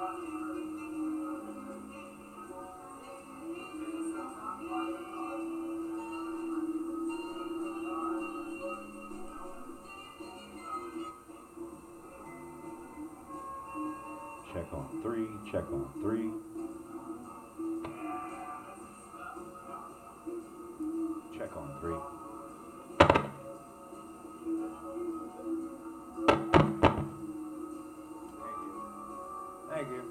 Check on three, check on three. Check on three. Thank you.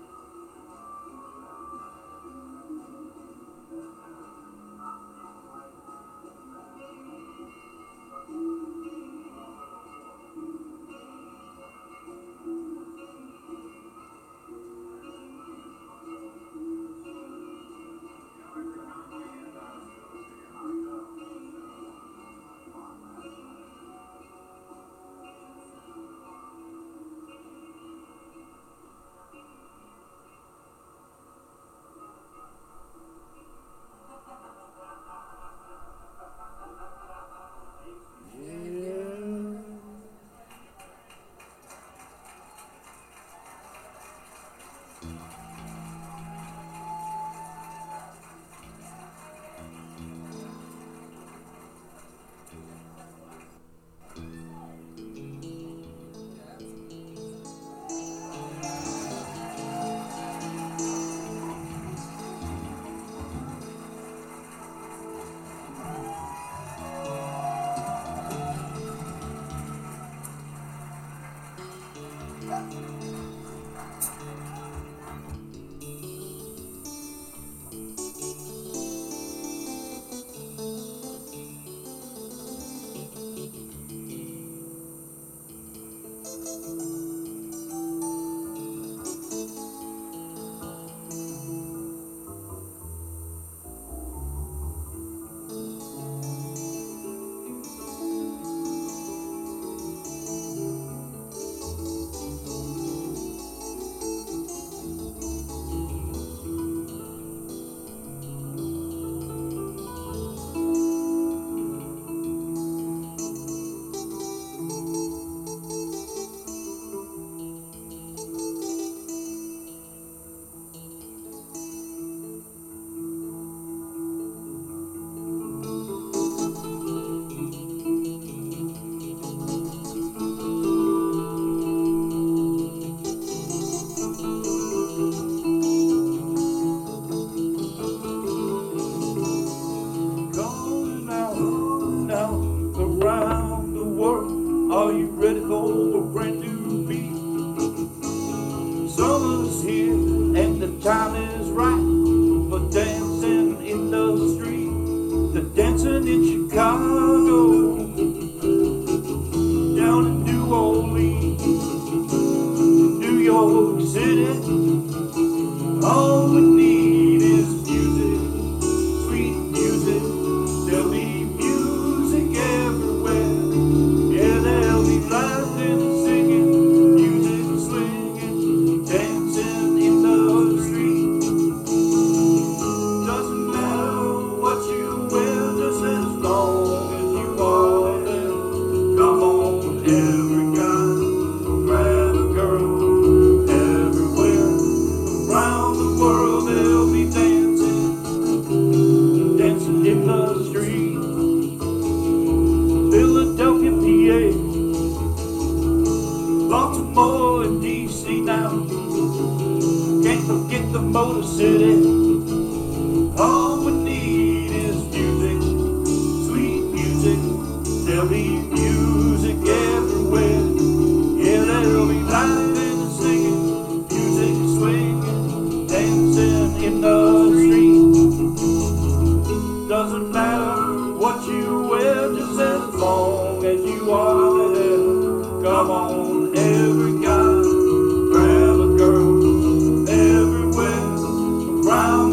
Going out around the world. Are you ready for a brand new beat? Summer's here and the time is right for dancing in the street. The dancing in Chicago, down in New Orleans, New York City. All we need is music, sweet music. There'll be music everywhere. Yeah, there'll be laughing and singing, music swinging, dancing in the street. Doesn't matter what you wear, just as long as you are there. Come on, every guy, grab a girl. Everywhere around the world they'll be dancing, dancing in the street. Philadelphia, PA, Baltimore and DC now. Can't forget the Motor City. All we need is music, sweet music. There'll be music everywhere. Yeah, there'll be laughing and singing, music swinging, dancing in the street. Doesn't matter what you wear, just as long as you are there. Come on, every guy, grab a girl. Everywhere around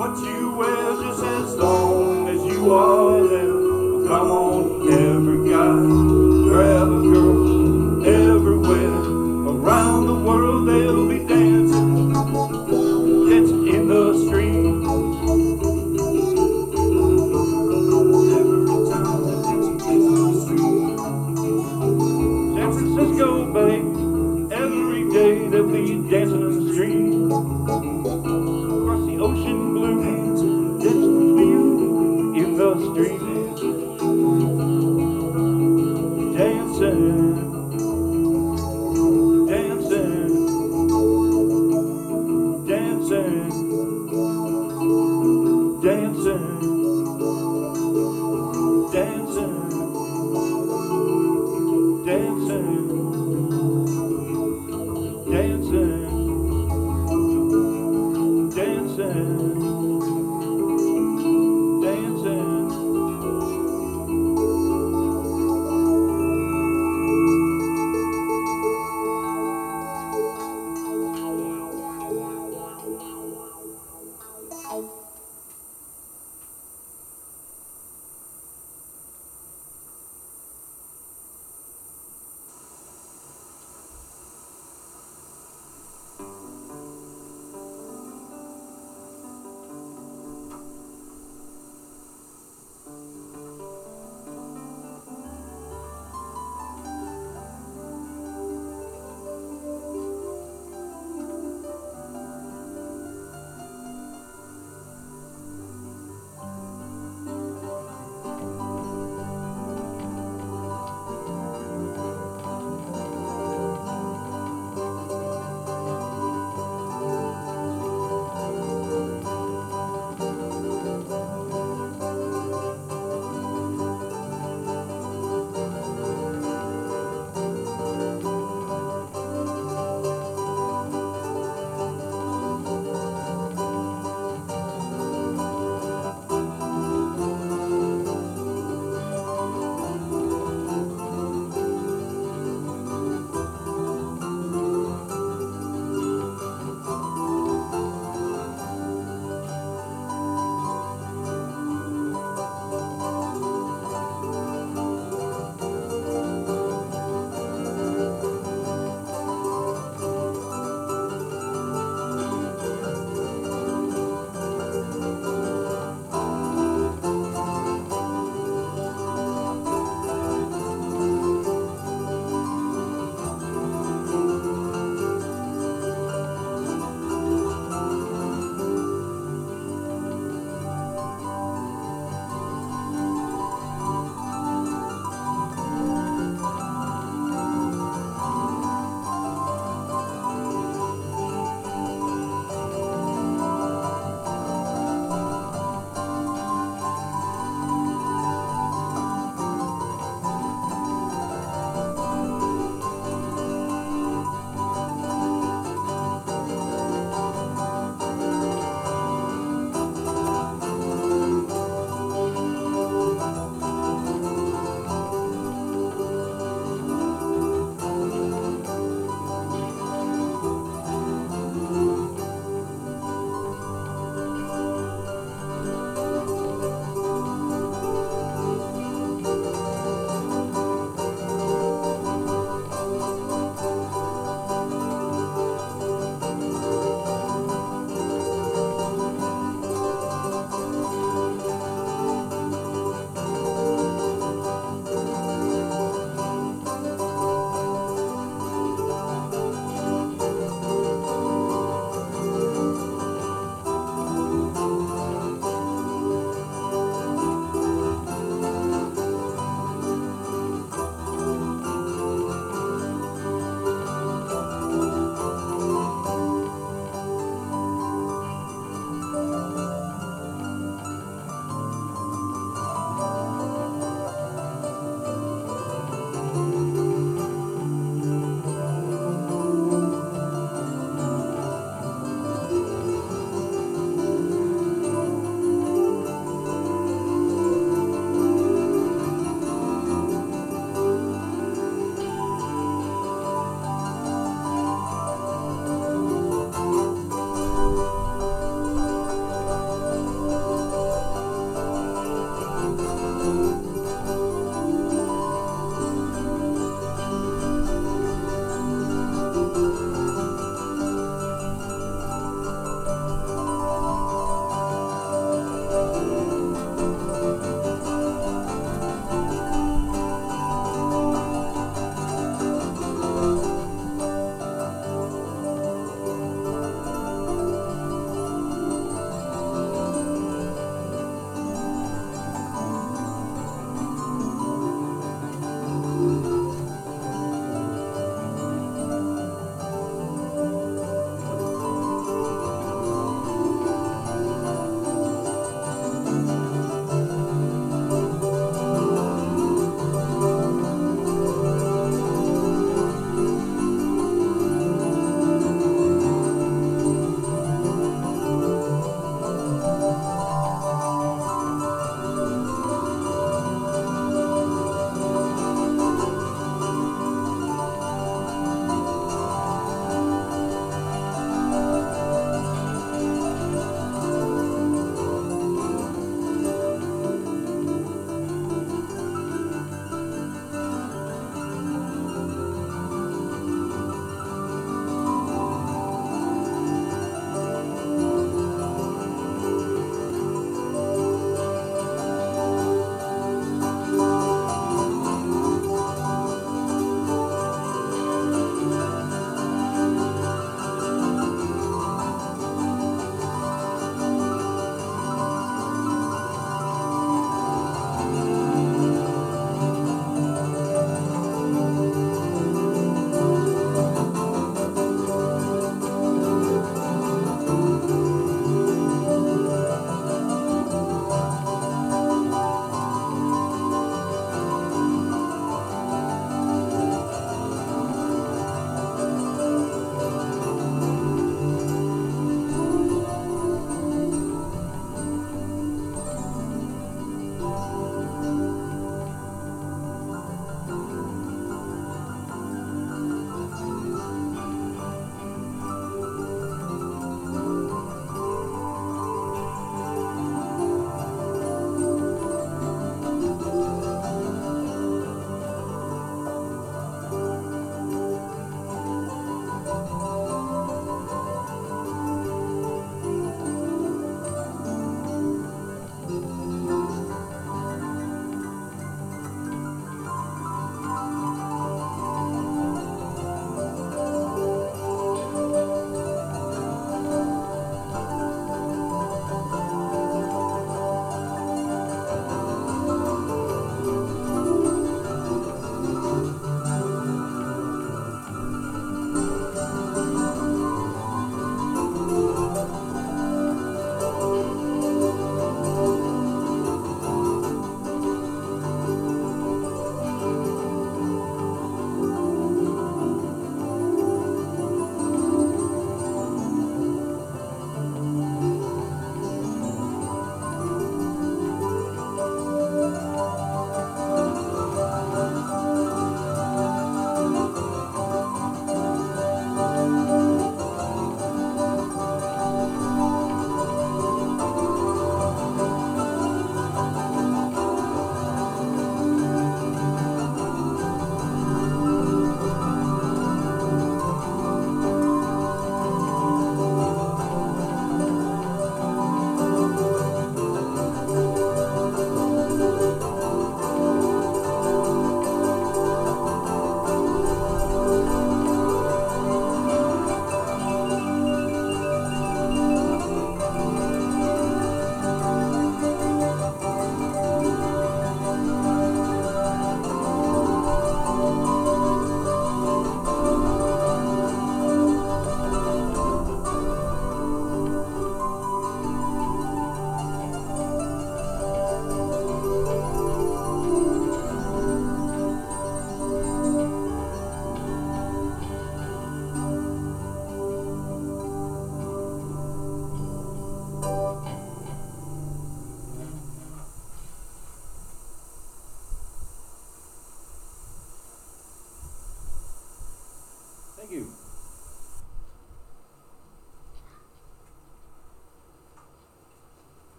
what you wear, just as long as you are there. Come on, every guy, grab a girl. Everywhere around the world they'll be dancing, dancing in the street. Every time they're dancing in the street. San Francisco Bay, every day they'll be dancing in the street. Across the ocean blue, dancing with you in the street. Dancing. Dancing, dancing, dancing, dancing, dancing, dancing, dancing.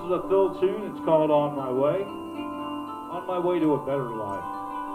is a Phil tune. It's called On My Way. On My Way to a Better Life.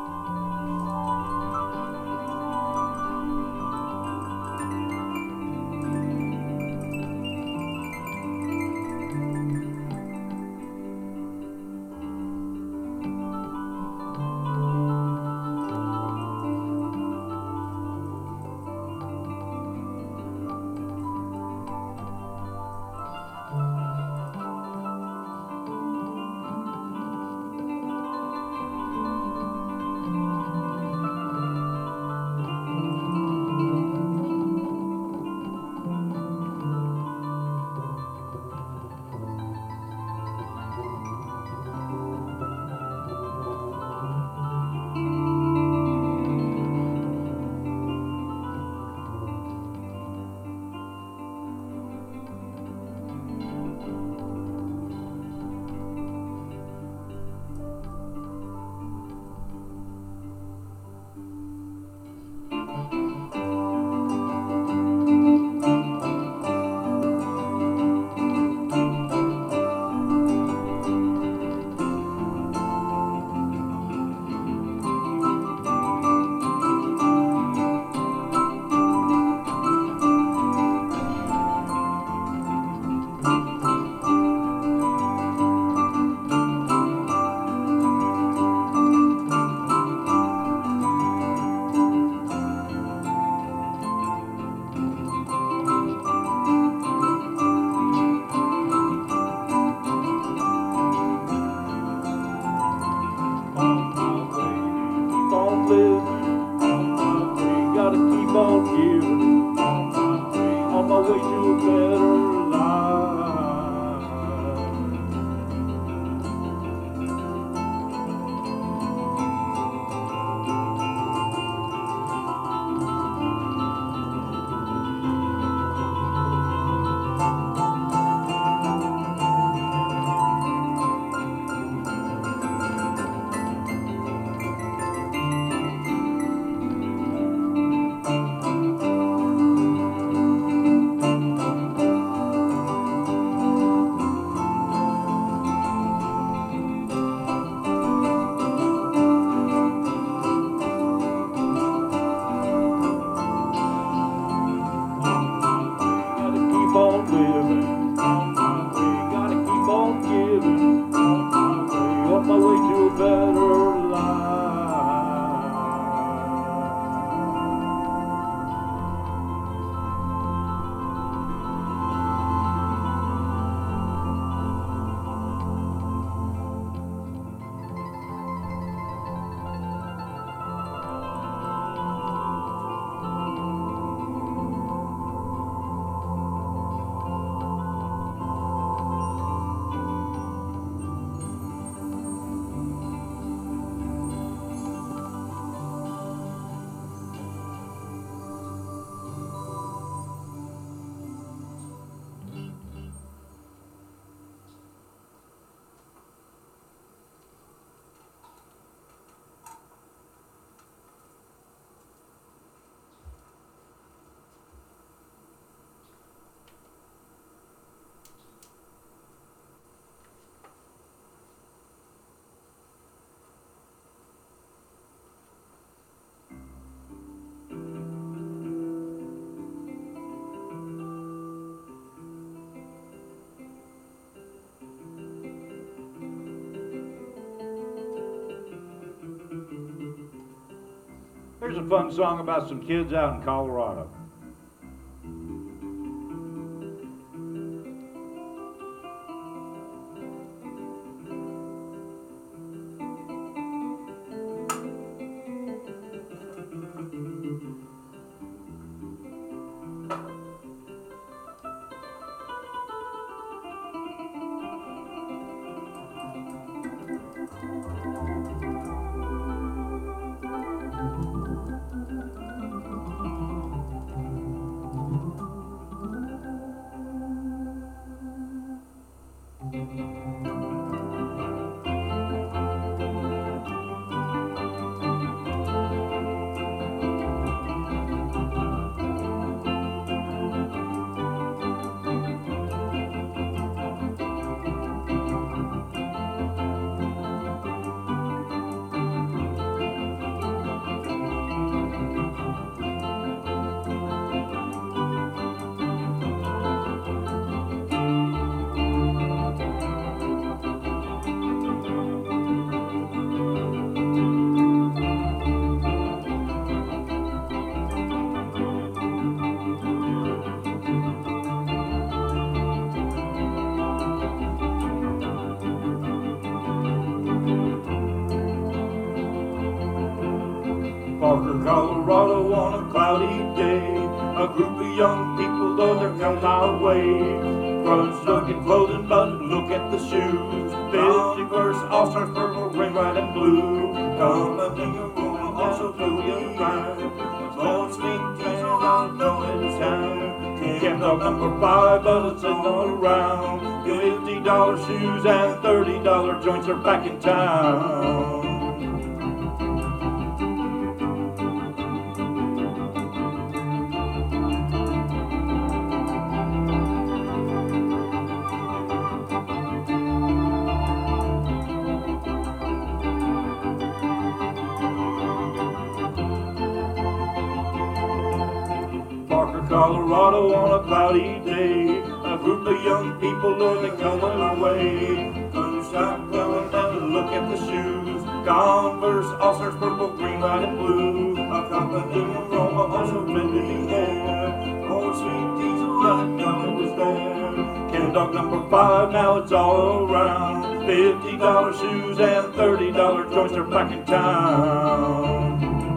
Here's a fun song about some kids out in Colorado. Parker, Colorado on a cloudy day. A group of young people, though they're come my way. Crunch looking clothing, but look at the shoes. 51st All-Stars, purple, red, white, and blue. Company of Roma, also blue and right. Lord Smith, I know it's time. Camp dog number 5, but it's another round. $50 shoes and $30 joints are back in town. Parker, Colorado on a cloudy day. A group of young people, Lord, they come our way. Sunshine glowing and look at the shoes. Converse, All-Stars, purple, green, white, and blue. A company of Roma, also blending hair. Old sweet diesel, I know it was there. Camp dog number 5, now it's all around. $50 shoes and $30 joints are back in town.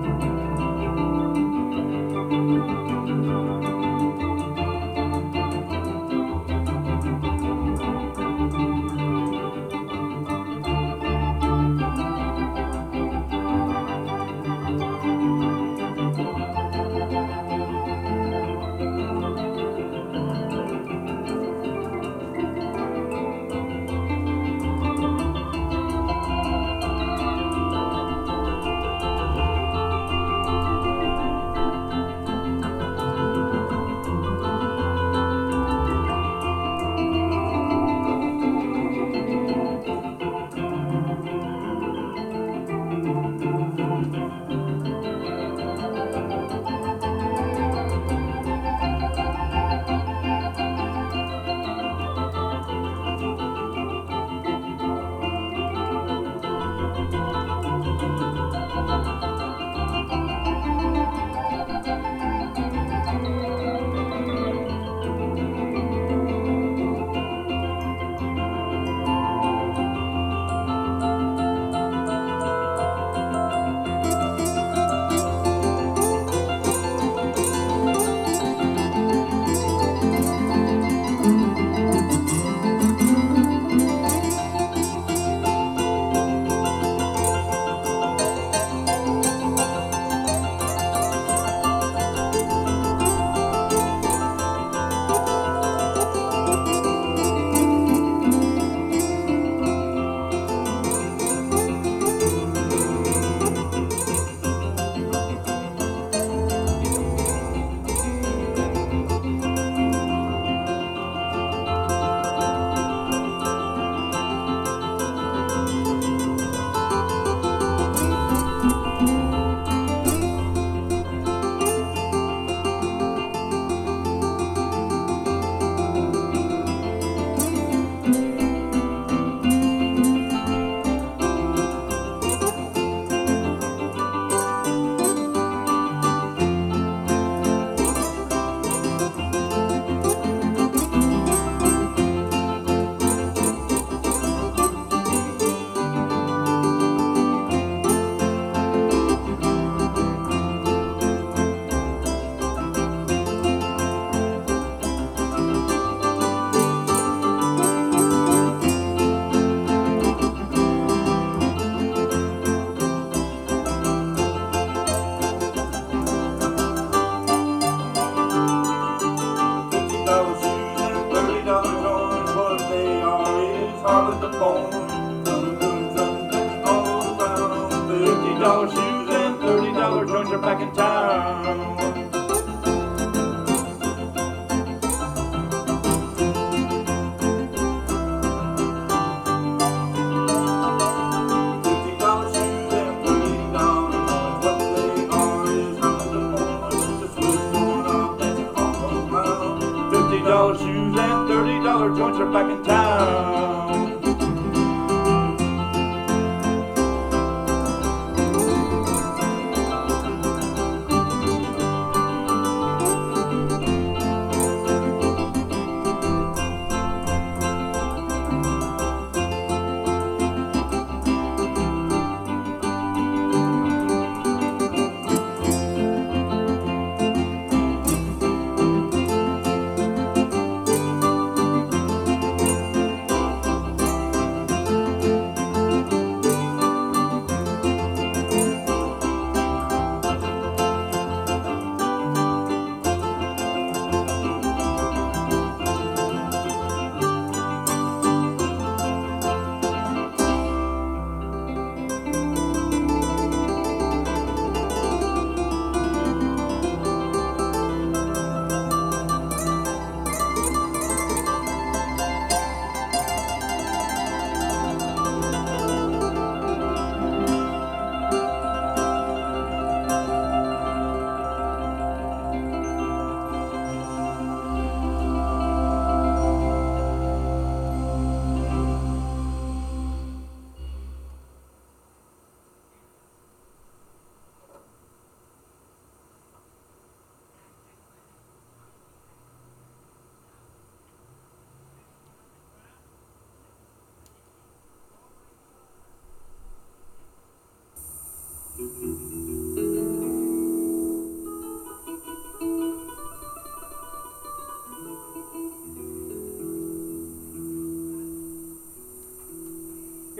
$50 shoes and $30 joints are back in town. $50 shoes and $30 what they are is how the boys just was going up and all around. $50 shoes and $30 joints are back in town.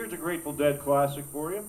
Here's a Grateful Dead classic for you.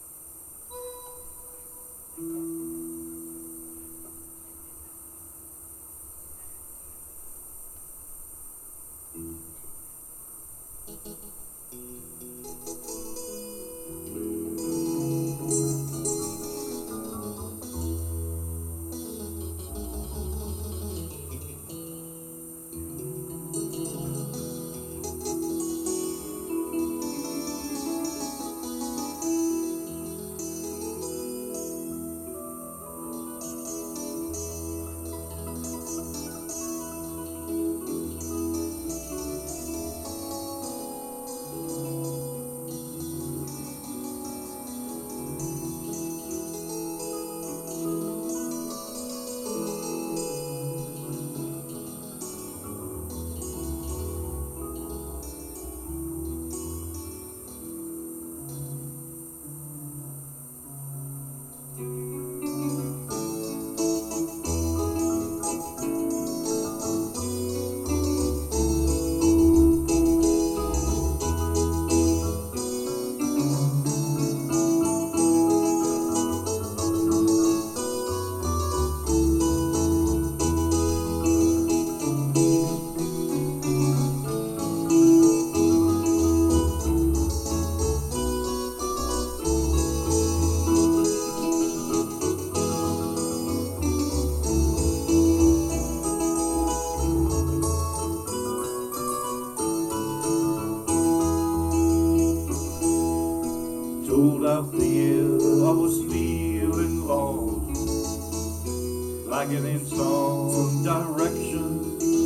Told out there I was feeling lost, lacking in some direction.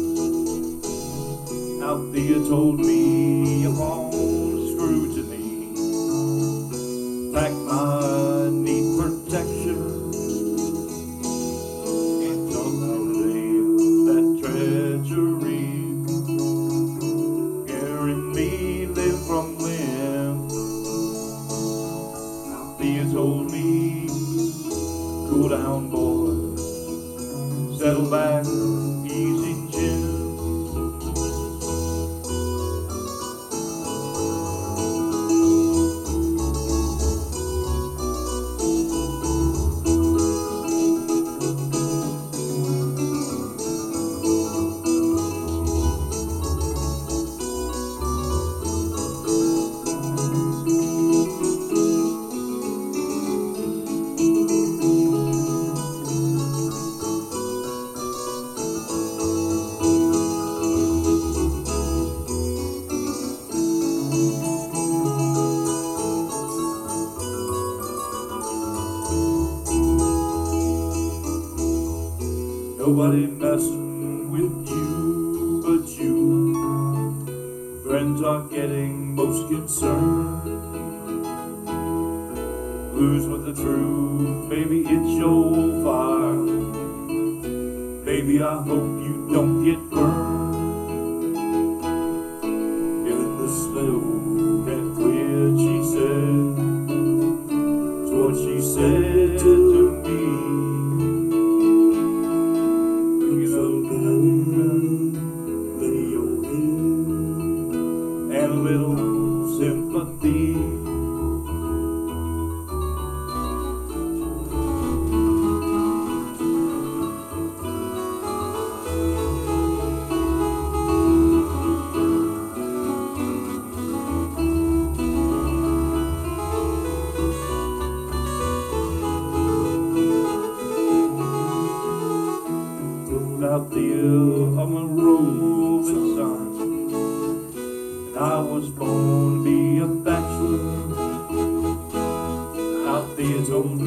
Out there told me upon scrutiny, pack my need protection, and someday that treachery carrying me limb from limb. They told me, cool down boy, settle back, easy chin. Nobody messing with you but you. Friends are getting most concerned. Lose with the truth, maybe it's your fire. Baby, I hope you don't get burned. In the snow can't quit, she said. It's what she said to me. And a little sympathy. Out there on a roving sun, I was born to be a bachelor. Out there told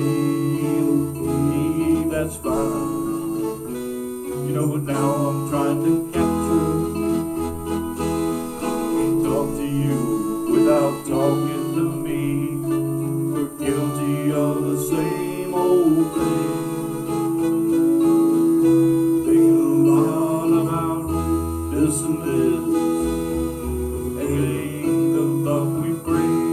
me, that's fine. You know, but now I'm trying to capture, talk to you without talking to me. We're guilty of the same old thing. This and this, hating the love we bring.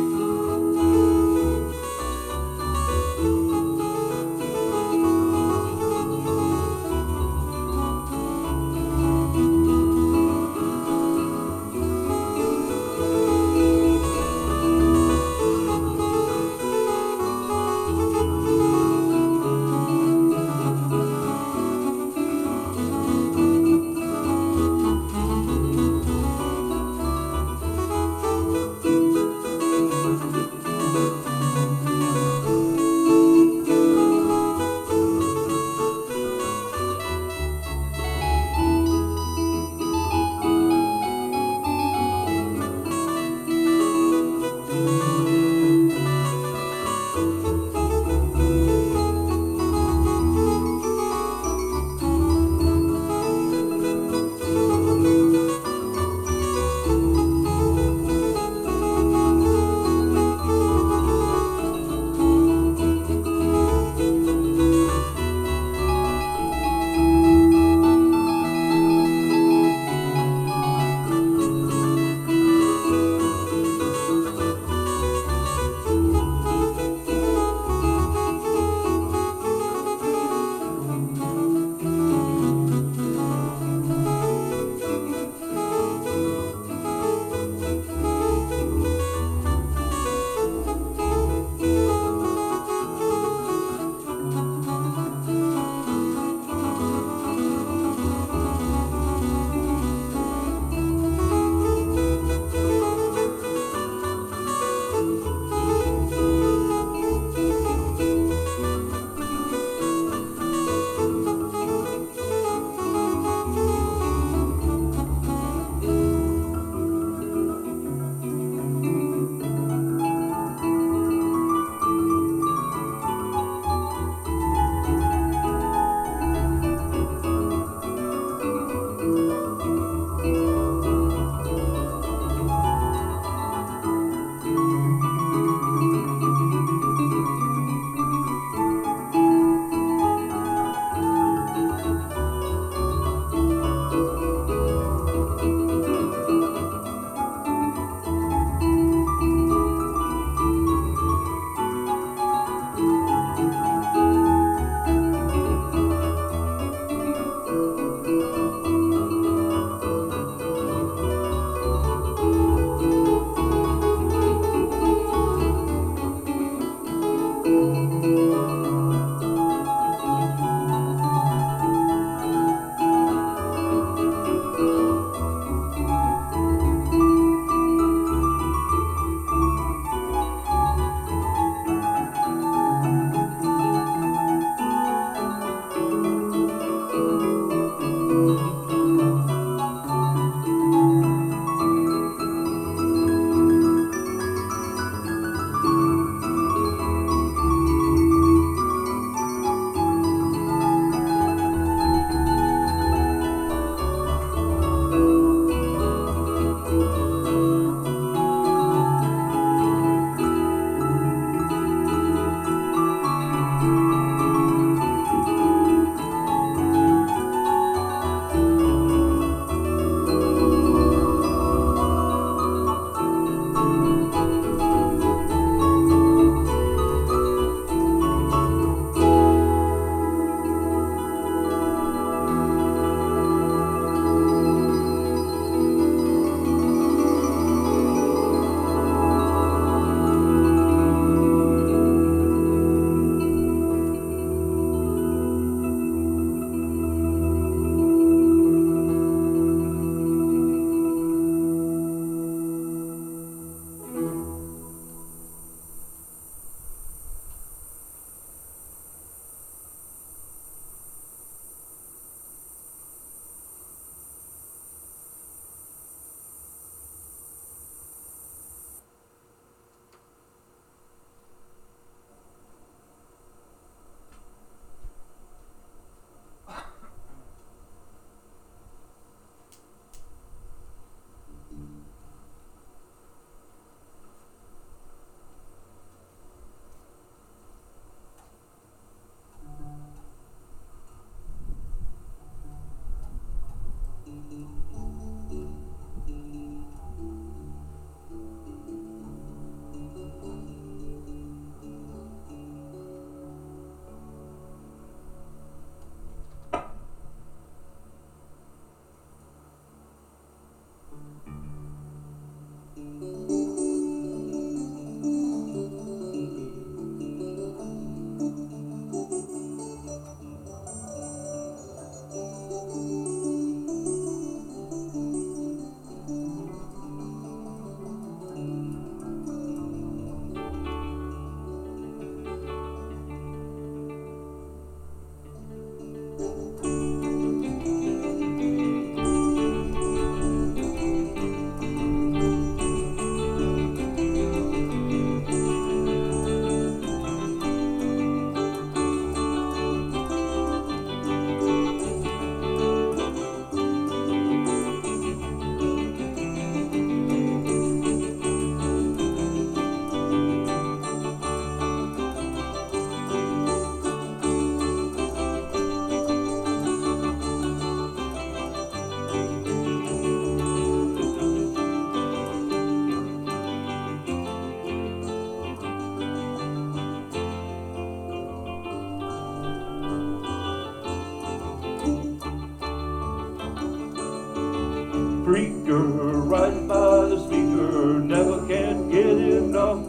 right by the speaker, never can get enough.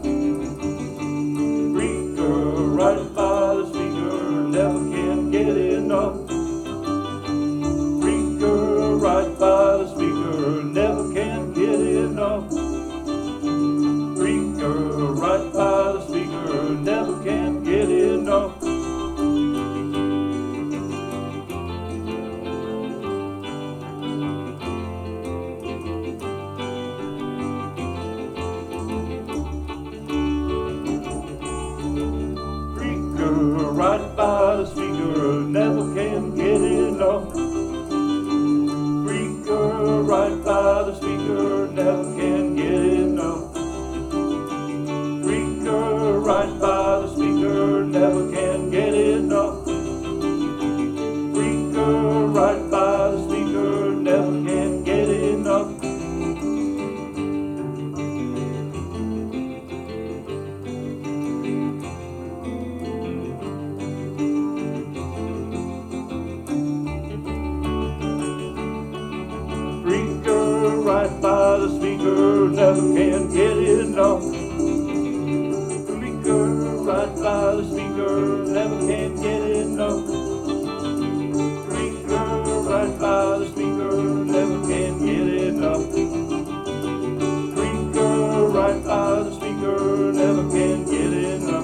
Freaker, right by the speaker, never can get enough. Freaker, right by the speaker, never can get enough. Freaker, right by the speaker, never can get enough. Right by the speaker, never can get enough. Freaker, right by the speaker, never can get enough. Freaker, right by the speaker, never can get enough. Freaker, right by the speaker, never can get enough. Freaker, right by the speaker, never can get enough. Freaker, right by the speaker, never can get enough. Freaker, right by the speaker, never can get enough. Freaker, right by the speaker, never can get enough.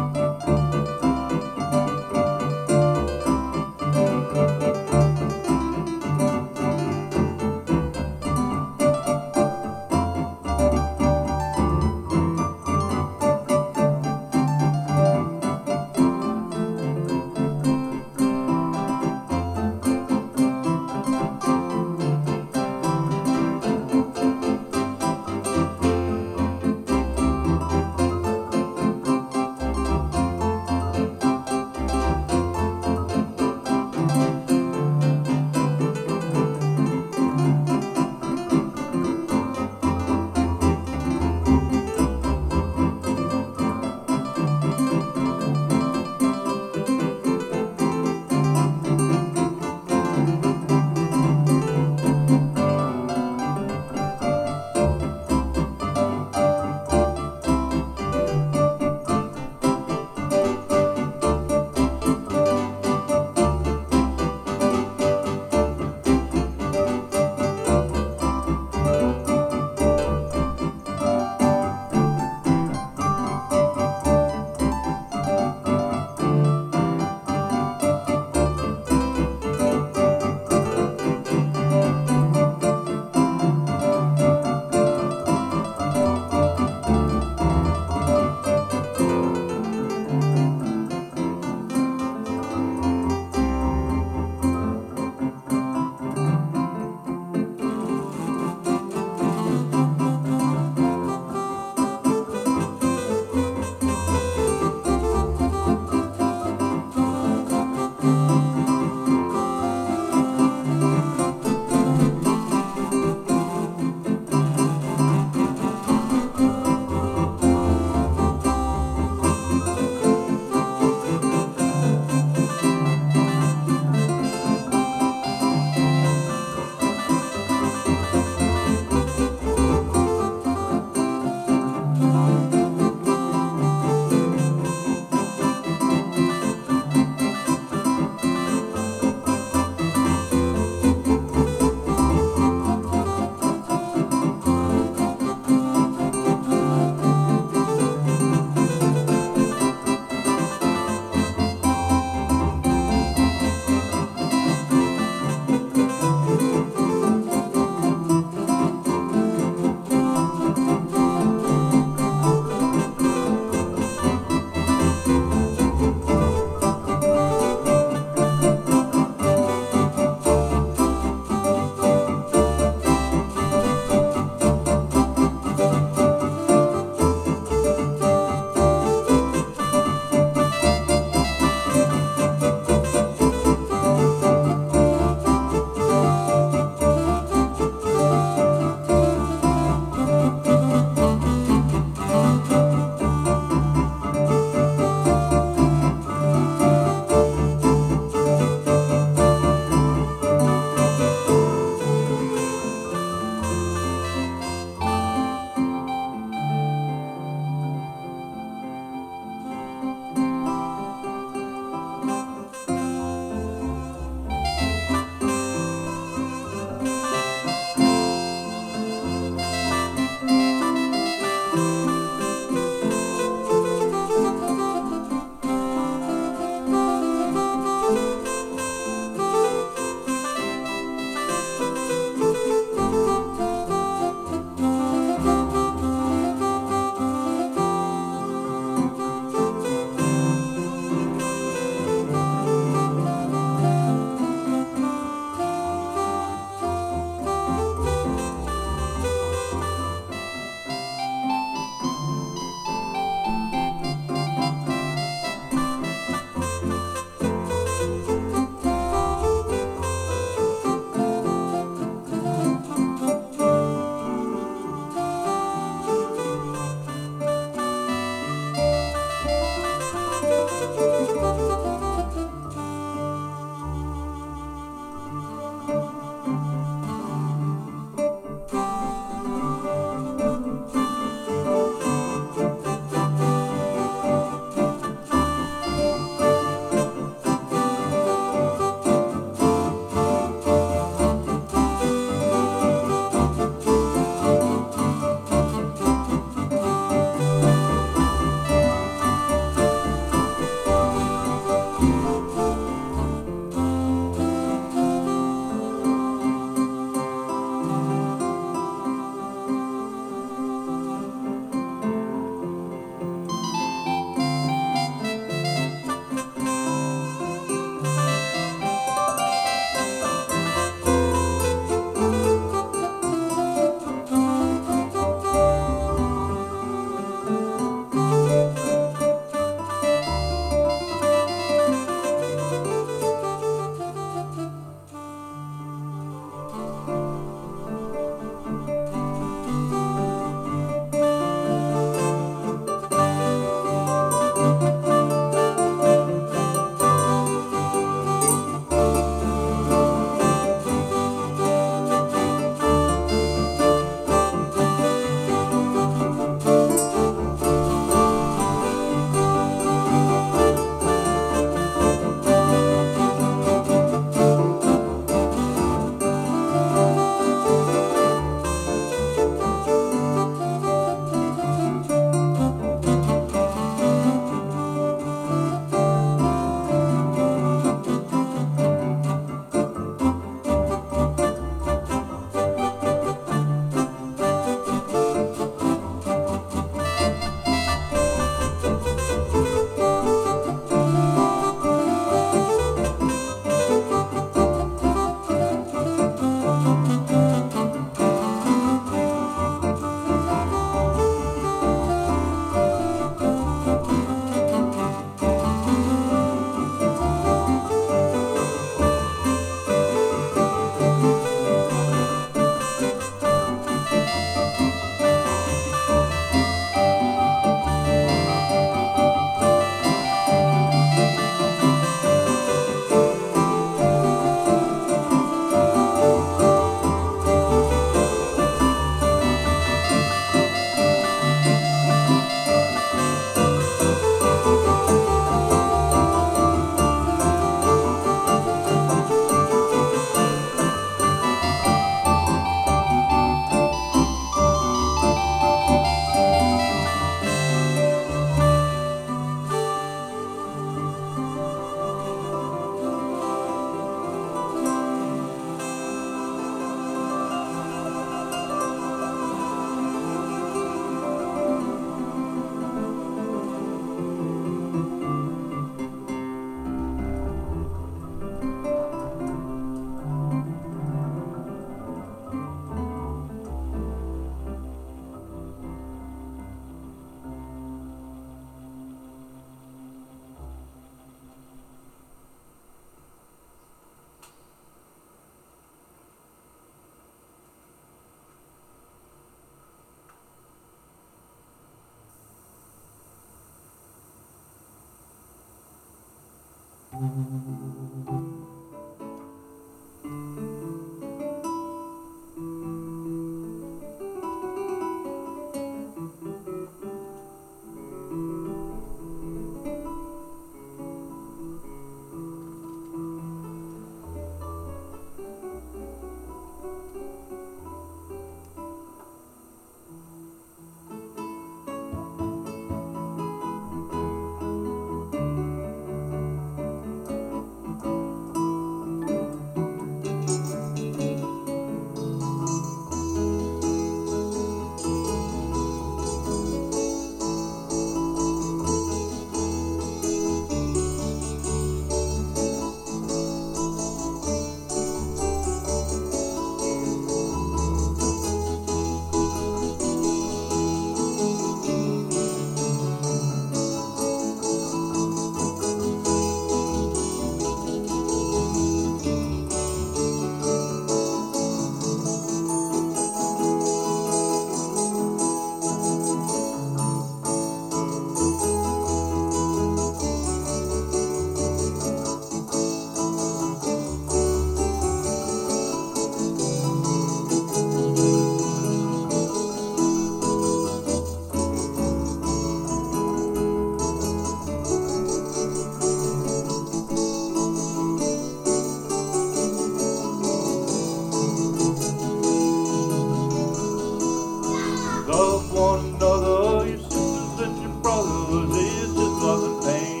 Love one another, your sisters and your brothers, is just love and pain.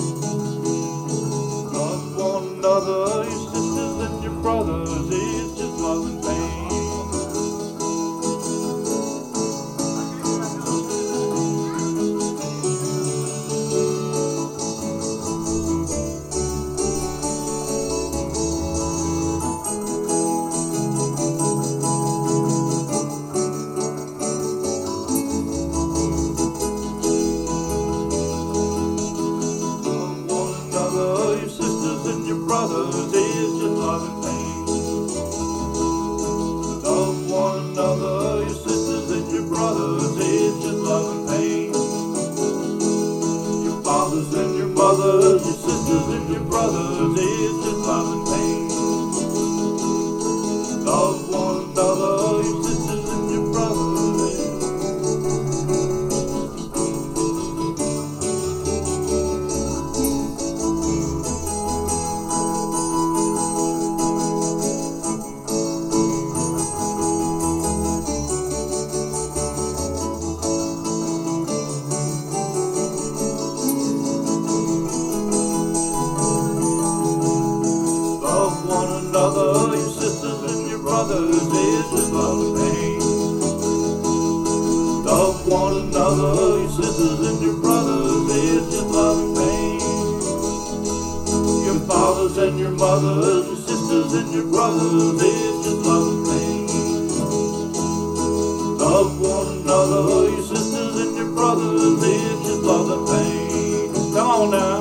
Love one another, your sisters and your brothers, is just love and pain. Your sisters and your brothers is just love and pain. Love one another, your sisters and your brothers is just love and pain. Your fathers and your mothers, your sisters and your brothers is just love and pain. Love one another, your sisters and your brothers is. Love one another, your sisters and your brothers is just love and pain. Love one another, your sisters and your brothers is just love and pain. Your fathers and your mothers, your sisters and your brothers is just love and pain. Love one another, your sisters and your brothers is just love and pain. Come on now.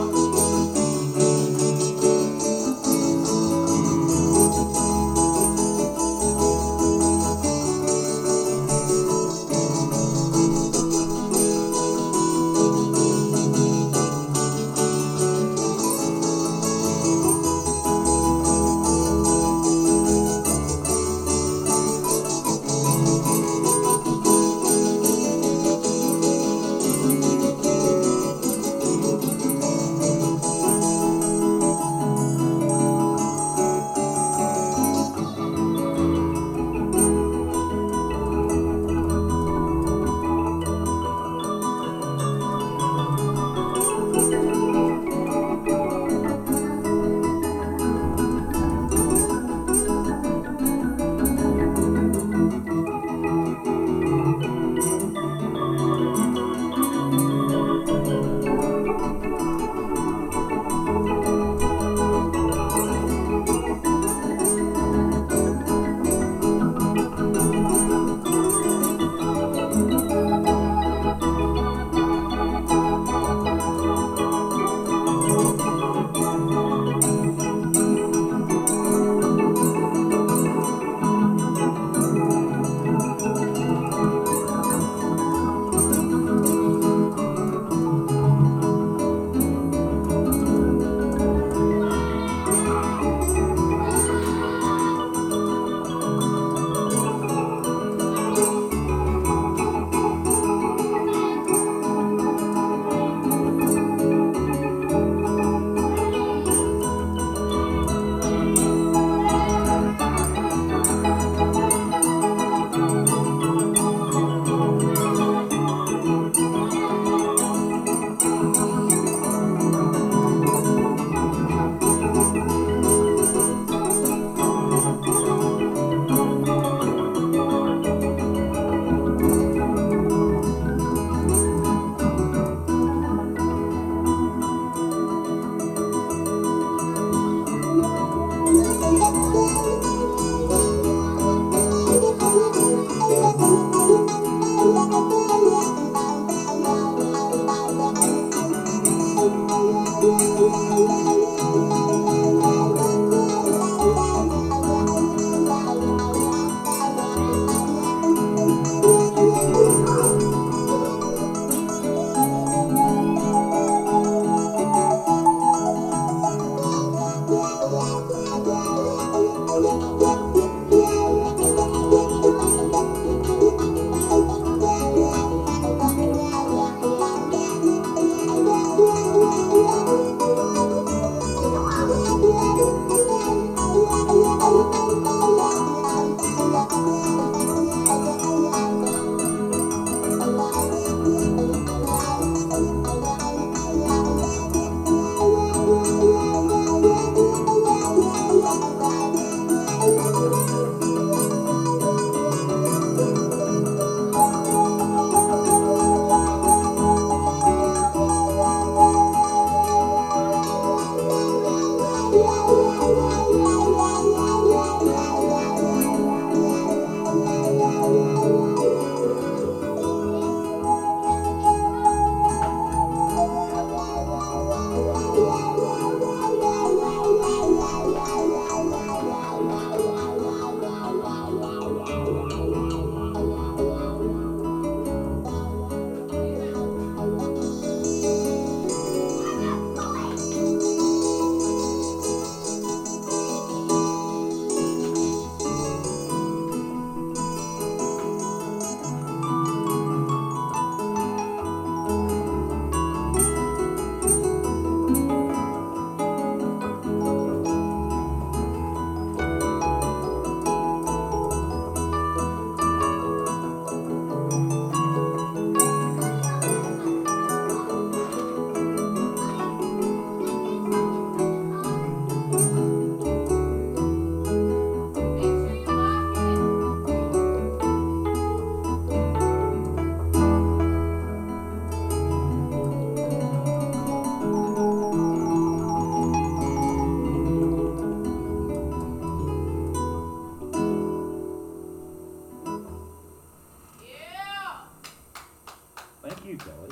you, Kelly.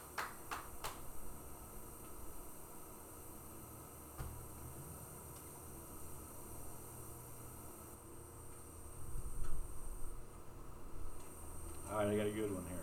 All right, I got a good one here.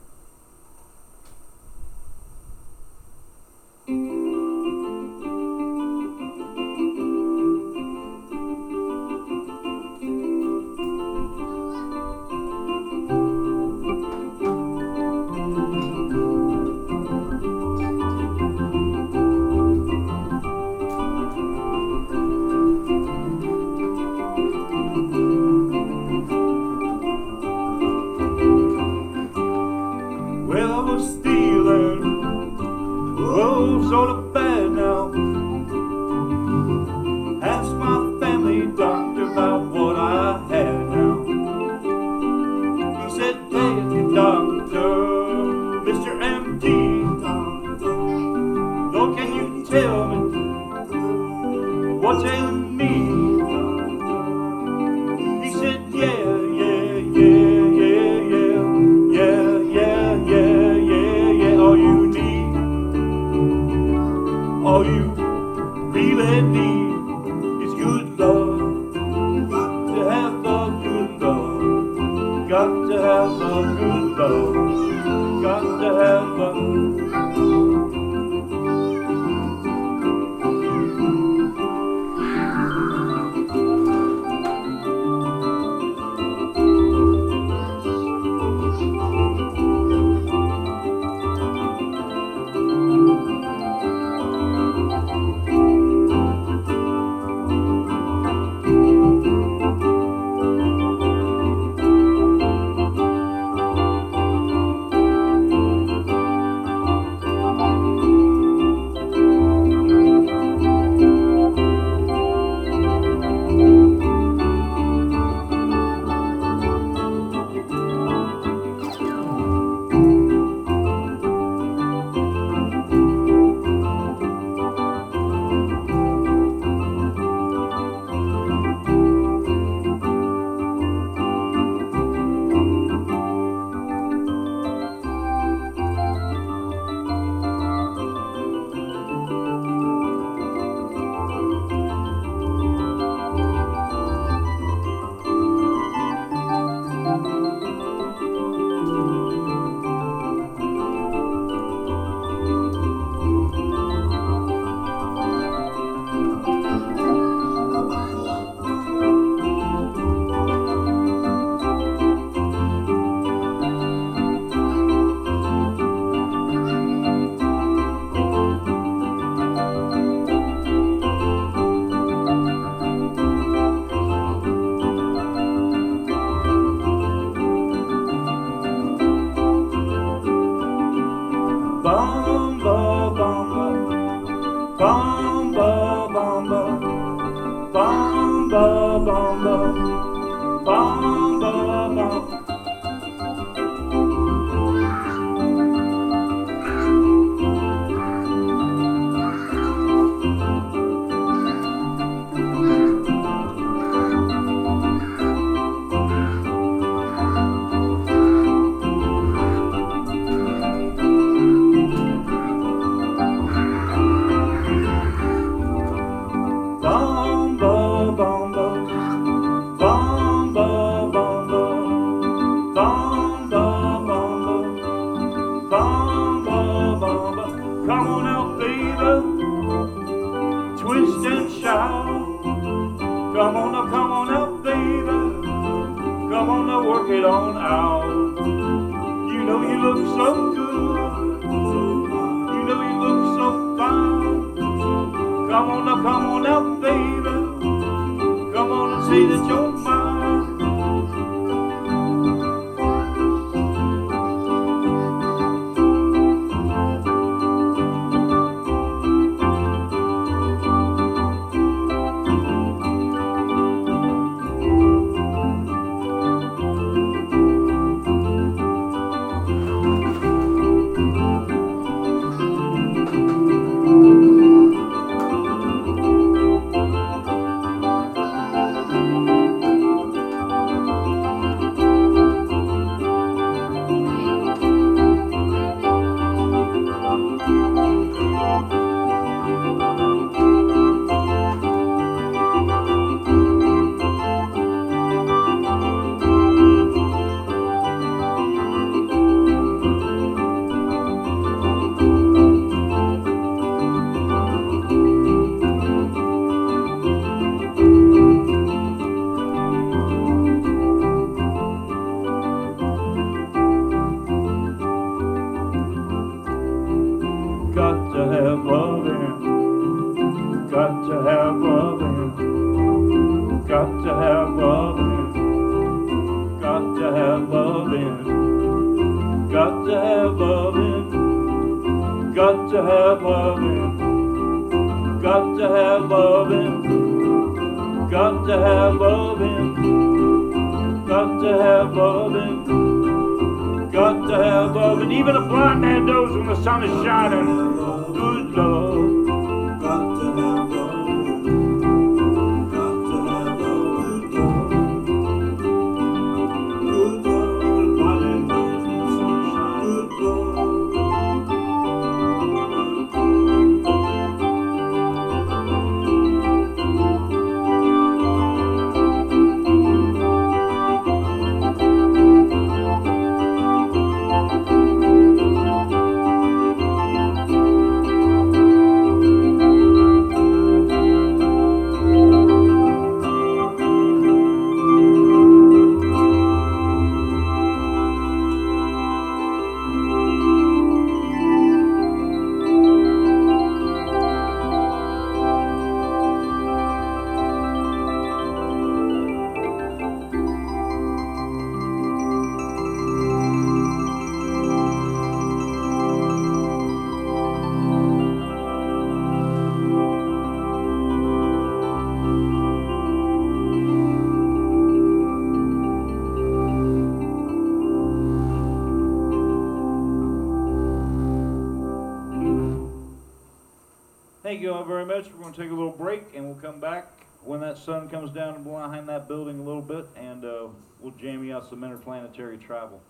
Well, I was stealing, oh, sort of bad now. Asked my family doctor about what I had now. He said, hey, doctor, Mr. MD, Lord, can you tell me what's ailing me? He said, yeah, yeah, yeah, yeah, yeah, yeah, yeah, yeah, yeah, yeah. All you really need is good love. Got to have a good love. Got to have a good love. Got to have a bomba, bomba, bomba, bomba, bomba, bomba, bomba, bomba. Bomba, bomba, bomba, bomba, bomba, bomba, bomba, bomba. Come on out, baby, twist and shout. Come on out, baby, come on now, work it on out. You know you look so good, you know you look so fine. Come on out, baby. Come on and say that you're mine. to have loving. Got to have loving. Got to have loving. Got to have loving. Got to have loving. Got to have loving. Got to have loving. Got to have loving. Even a blind man knows when the sun is shining. Good love. Got to have loving. Got to have loving. Good love. Even a blind man knows when the sun is shining. Good love. Thank you all very much. We're going to take a little break, and we'll come back when that sun comes down behind that building a little bit, and we'll jam you out some interplanetary travel.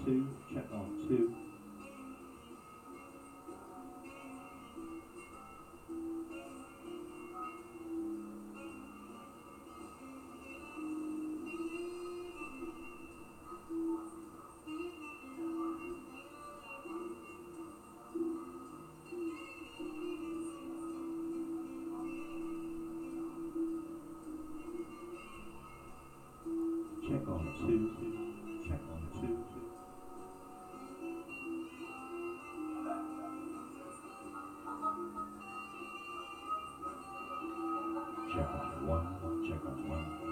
two, check on two. Check on two, check on two. Check on one, check on one.